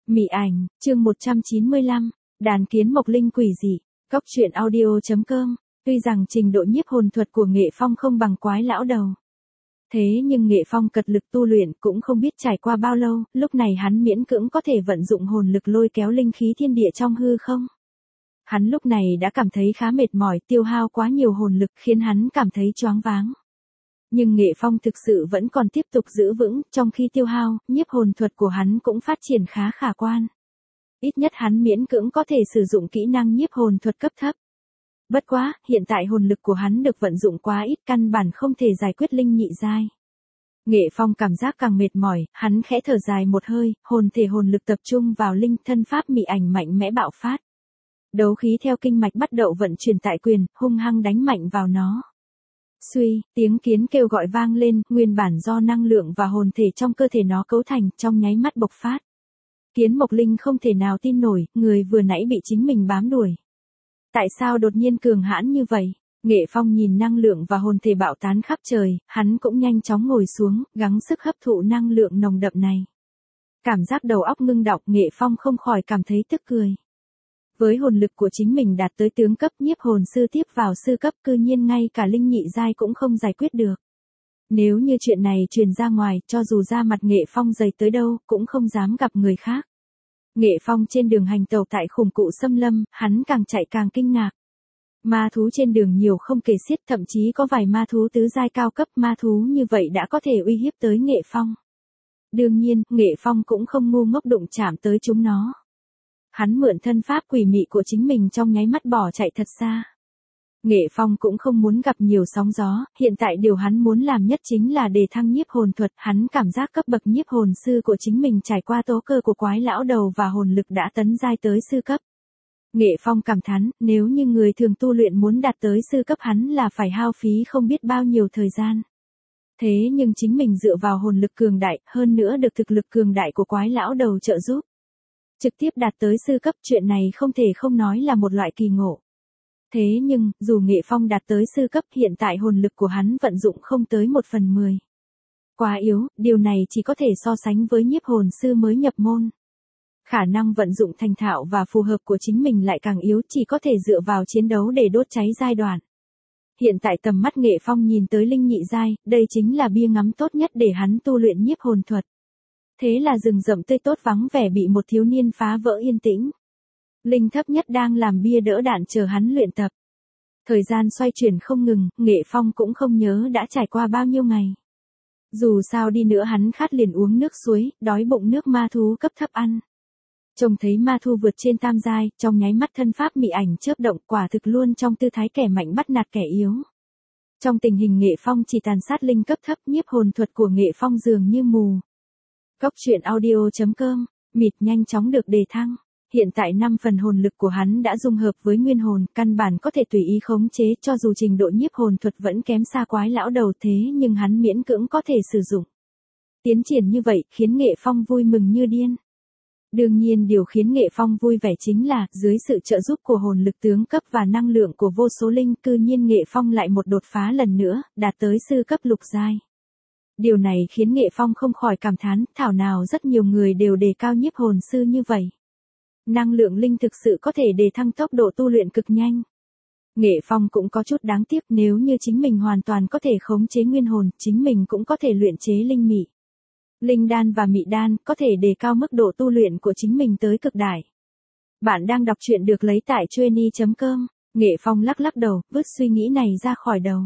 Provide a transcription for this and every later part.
Mị ảnh, chương 195, đàn kiến mộc linh quỷ dị, Cóc truyện audio.com. Tuy rằng trình độ nhiếp hồn thuật của Nghệ Phong không bằng Quái lão đầu. Thế nhưng Nghệ Phong cật lực tu luyện cũng không biết trải qua bao lâu, lúc này hắn miễn cưỡng có thể vận dụng hồn lực lôi kéo linh khí thiên địa trong hư không. Hắn lúc này đã cảm thấy khá mệt mỏi, tiêu hao quá nhiều hồn lực khiến hắn cảm thấy choáng váng. Nhưng Nghệ Phong thực sự vẫn còn tiếp tục giữ vững, trong khi tiêu hao, nhiếp hồn thuật của hắn cũng phát triển khá khả quan. Ít nhất hắn miễn cưỡng có thể sử dụng kỹ năng nhiếp hồn thuật cấp thấp. Bất quá, hiện tại hồn lực của hắn được vận dụng quá ít, căn bản không thể giải quyết linh nhị giai. Nghệ Phong cảm giác càng mệt mỏi, hắn khẽ thở dài một hơi, hồn thể hồn lực tập trung vào linh thân pháp mị ảnh mạnh mẽ bạo phát. Đấu khí theo kinh mạch bắt đầu vận chuyển tại quyền, hung hăng đánh mạnh vào nó. Suy, tiếng kiến kêu gọi vang lên, nguyên bản do năng lượng và hồn thể trong cơ thể nó cấu thành, trong nháy mắt bộc phát. Kiến Mộc Linh không thể nào tin nổi, người vừa nãy bị chính mình bám đuổi. Tại sao đột nhiên cường hãn như vậy? Nghệ Phong nhìn năng lượng và hồn thể bạo tán khắp trời, hắn cũng nhanh chóng ngồi xuống, gắng sức hấp thụ năng lượng nồng đậm này. Cảm giác đầu óc ngưng đọng, Nghệ Phong không khỏi cảm thấy tức cười. Với hồn lực của chính mình đạt tới tướng cấp, nhiếp hồn sư tiếp vào sư cấp, cư nhiên ngay cả linh nhị giai cũng không giải quyết được. Nếu như chuyện này truyền ra ngoài, cho dù ra mặt Nghệ Phong dày tới đâu, cũng không dám gặp người khác. Nghệ Phong trên đường hành tàu tại khủng cụ xâm lâm, hắn càng chạy càng kinh ngạc. Ma thú trên đường nhiều không kể xiết, thậm chí có vài ma thú tứ giai cao cấp, ma thú như vậy đã có thể uy hiếp tới Nghệ Phong. Đương nhiên, Nghệ Phong cũng không ngu ngốc đụng chạm tới chúng nó. Hắn mượn thân pháp quỷ mị của chính mình trong nháy mắt bỏ chạy thật xa. Nghệ Phong cũng không muốn gặp nhiều sóng gió, hiện tại điều hắn muốn làm nhất chính là đề thăng nhiếp hồn thuật, hắn cảm giác cấp bậc nhiếp hồn sư của chính mình trải qua tố cơ của Quái lão đầu và hồn lực đã tấn giai tới sư cấp. Nghệ Phong cảm thán, nếu như người thường tu luyện muốn đạt tới sư cấp hắn là phải hao phí không biết bao nhiêu thời gian. Thế nhưng chính mình dựa vào hồn lực cường đại, hơn nữa được thực lực cường đại của Quái lão đầu trợ giúp. Trực tiếp đạt tới sư cấp, chuyện này không thể không nói là một loại kỳ ngộ. Thế nhưng, dù Nghệ Phong đạt tới sư cấp, hiện tại hồn lực của hắn vận dụng không tới 1/10. Quá yếu, điều này chỉ có thể so sánh với nhiếp hồn sư mới nhập môn. Khả năng vận dụng thành thạo và phù hợp của chính mình lại càng yếu, chỉ có thể dựa vào chiến đấu để đốt cháy giai đoạn. Hiện tại tầm mắt Nghệ Phong nhìn tới linh nhị giai, đây chính là bia ngắm tốt nhất để hắn tu luyện nhiếp hồn thuật. Thế là rừng rậm tươi tốt vắng vẻ bị một thiếu niên phá vỡ yên tĩnh. Linh thấp nhất đang làm bia đỡ đạn chờ hắn luyện tập. Thời gian xoay chuyển không ngừng, Nghệ Phong cũng không nhớ đã trải qua bao nhiêu ngày. Dù sao đi nữa hắn khát liền uống nước suối, đói bụng nước ma thú cấp thấp ăn. Trông thấy ma thu vượt trên tam giai, trong nháy mắt thân pháp mị ảnh chớp động, quả thực luôn trong tư thái kẻ mạnh bắt nạt kẻ yếu. Trong tình hình Nghệ Phong chỉ tàn sát linh cấp thấp, nhiếp hồn thuật của Nghệ Phong dường như mù. Cóc truyện audio.com, mịt nhanh chóng được đề thăng. Hiện tại 5 phần hồn lực của hắn đã dung hợp với nguyên hồn, căn bản có thể tùy ý khống chế, cho dù trình độ nhiếp hồn thuật vẫn kém xa Quái lão đầu, thế nhưng hắn miễn cưỡng có thể sử dụng. Tiến triển như vậy khiến Nghệ Phong vui mừng như điên. Đương nhiên điều khiến Nghệ Phong vui vẻ chính là, dưới sự trợ giúp của hồn lực tướng cấp và năng lượng của vô số linh, cư nhiên Nghệ Phong lại một đột phá lần nữa, đạt tới sư cấp lục giai. Điều này khiến Nghệ Phong không khỏi cảm thán, thảo nào rất nhiều người đều đề cao nhiếp hồn sư như vậy. Năng lượng linh thực sự có thể đề thăng tốc độ tu luyện cực nhanh. Nghệ Phong cũng có chút đáng tiếc, nếu như chính mình hoàn toàn có thể khống chế nguyên hồn, chính mình cũng có thể luyện chế linh mị. Linh đan và mị đan có thể đề cao mức độ tu luyện của chính mình tới cực đại. Bạn đang đọc truyện được lấy tại chueny.com. Nghệ Phong lắc lắc đầu, vứt suy nghĩ này ra khỏi đầu.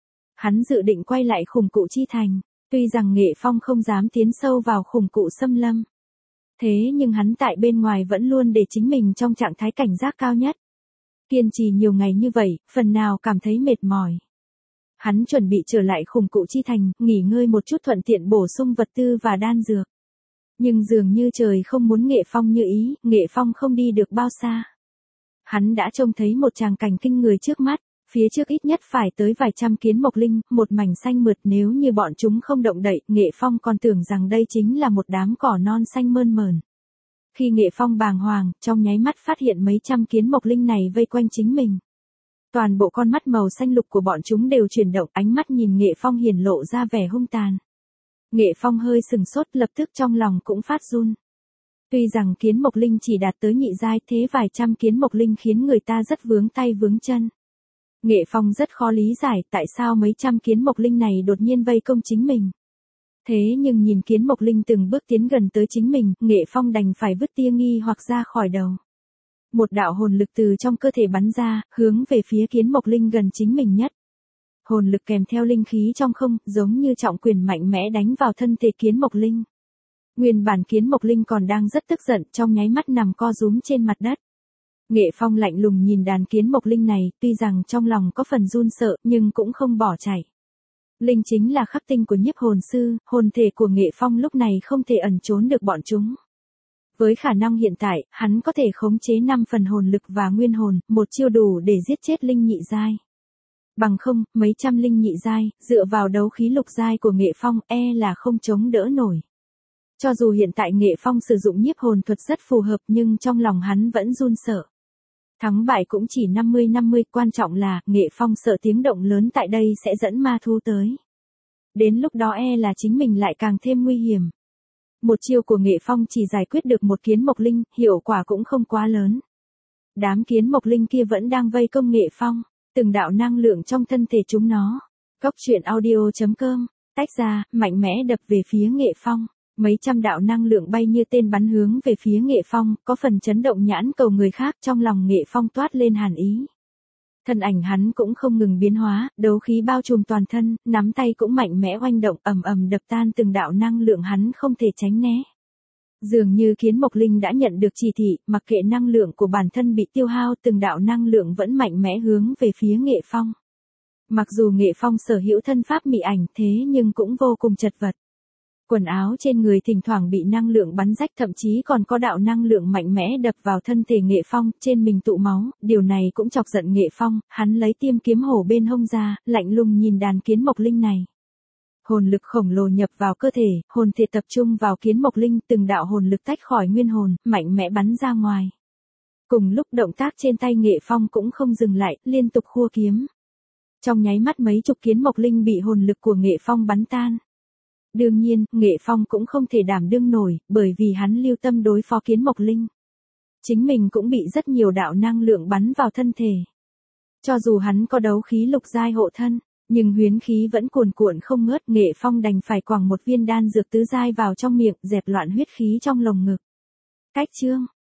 Hắn dự định quay lại khủng cụ chi thành. Tuy rằng Nghệ Phong không dám tiến sâu vào khủng cụ xâm lâm. Thế nhưng hắn tại bên ngoài vẫn luôn để chính mình trong trạng thái cảnh giác cao nhất. Kiên trì nhiều ngày như vậy, phần nào cảm thấy mệt mỏi. Hắn chuẩn bị trở lại khủng cụ chi thành, nghỉ ngơi một chút thuận tiện bổ sung vật tư và đan dược. Nhưng dường như trời không muốn Nghệ Phong như ý, Nghệ Phong không đi được bao xa. Hắn đã trông thấy một tràng cảnh kinh người trước mắt, phía trước ít nhất phải tới vài trăm kiến mộc linh, một mảnh xanh mượt, nếu như bọn chúng không động đậy, Nghệ Phong còn tưởng rằng đây chính là một đám cỏ non xanh mơn mởn. Khi Nghệ Phong bàng hoàng, trong nháy mắt phát hiện mấy trăm kiến mộc linh này vây quanh chính mình. Toàn bộ con mắt màu xanh lục của bọn chúng đều chuyển động, ánh mắt nhìn Nghệ Phong hiển lộ ra vẻ hung tàn. Nghệ Phong hơi sừng sốt, lập tức trong lòng cũng phát run. Tuy rằng kiến mộc linh chỉ đạt tới nhị giai, thế vài trăm kiến mộc linh khiến người ta rất vướng tay vướng chân. Nghệ Phong rất khó lý giải tại sao mấy trăm kiến mộc linh này đột nhiên vây công chính mình. Thế nhưng nhìn kiến mộc linh từng bước tiến gần tới chính mình, Nghệ Phong đành phải vứt tia nghi hoặc ra khỏi đầu. Một đạo hồn lực từ trong cơ thể bắn ra, hướng về phía kiến mộc linh gần chính mình nhất. Hồn lực kèm theo linh khí trong không, giống như trọng quyền mạnh mẽ đánh vào thân thể kiến mộc linh. Nguyên bản kiến mộc linh còn đang rất tức giận, trong nháy mắt nằm co rúm trên mặt đất. Nghệ Phong lạnh lùng nhìn đàn kiến mộc linh này, tuy rằng trong lòng có phần run sợ, nhưng cũng không bỏ chạy. Linh chính là khắc tinh của nhiếp hồn sư, hồn thể của Nghệ Phong lúc này không thể ẩn trốn được bọn chúng. Với khả năng hiện tại, hắn có thể khống chế 5 phần hồn lực và nguyên hồn, một chiêu đủ để giết chết linh nhị giai. Bằng không, mấy trăm linh nhị giai, dựa vào đấu khí lục giai của Nghệ Phong, là không chống đỡ nổi. Cho dù hiện tại Nghệ Phong sử dụng nhiếp hồn thuật rất phù hợp nhưng trong lòng hắn vẫn run sợ. Thắng bại cũng chỉ 50-50, quan trọng là, Nghệ Phong sợ tiếng động lớn tại đây sẽ dẫn ma thú tới. Đến lúc đó là chính mình lại càng thêm nguy hiểm. Một chiêu của Nghệ Phong chỉ giải quyết được một kiến mộc linh, hiệu quả cũng không quá lớn. Đám kiến mộc linh kia vẫn đang vây công Nghệ Phong, từng đạo năng lượng trong thân thể chúng nó. Cốc truyện audio.com, tách ra, mạnh mẽ đập về phía Nghệ Phong. Mấy trăm đạo năng lượng bay như tên bắn hướng về phía Nghệ Phong, có phần chấn động nhãn cầu người khác, trong lòng Nghệ Phong toát lên hàn ý. Thân ảnh hắn cũng không ngừng biến hóa, đấu khí bao trùm toàn thân, nắm tay cũng mạnh mẽ oanh động, ầm ầm đập tan từng đạo năng lượng hắn không thể tránh né. Dường như kiến mộc linh đã nhận được chỉ thị, mặc kệ năng lượng của bản thân bị tiêu hao, từng đạo năng lượng vẫn mạnh mẽ hướng về phía Nghệ Phong. Mặc dù Nghệ Phong sở hữu thân pháp mị ảnh thế nhưng cũng vô cùng chật vật. Quần áo trên người thỉnh thoảng bị năng lượng bắn rách, thậm chí còn có đạo năng lượng mạnh mẽ đập vào thân thể Nghệ Phong, trên mình tụ máu, điều này cũng chọc giận Nghệ Phong, hắn lấy tiêm kiếm hổ bên hông ra, lạnh lùng nhìn đàn kiến mộc linh này. Hồn lực khổng lồ nhập vào cơ thể, hồn thể tập trung vào kiến mộc linh, từng đạo hồn lực tách khỏi nguyên hồn, mạnh mẽ bắn ra ngoài. Cùng lúc động tác trên tay Nghệ Phong cũng không dừng lại, liên tục khua kiếm. Trong nháy mắt mấy chục kiến mộc linh bị hồn lực của Nghệ Phong bắn tan. Đương nhiên, Nghệ Phong cũng không thể đảm đương nổi, bởi vì hắn lưu tâm đối phó kiến mộc linh. Chính mình cũng bị rất nhiều đạo năng lượng bắn vào thân thể. Cho dù hắn có đấu khí lục giai hộ thân, nhưng huyến khí vẫn cuồn cuộn không ngớt, Nghệ Phong đành phải quẳng một viên đan dược tứ giai vào trong miệng, dẹp loạn huyết khí trong lồng ngực. Cách chương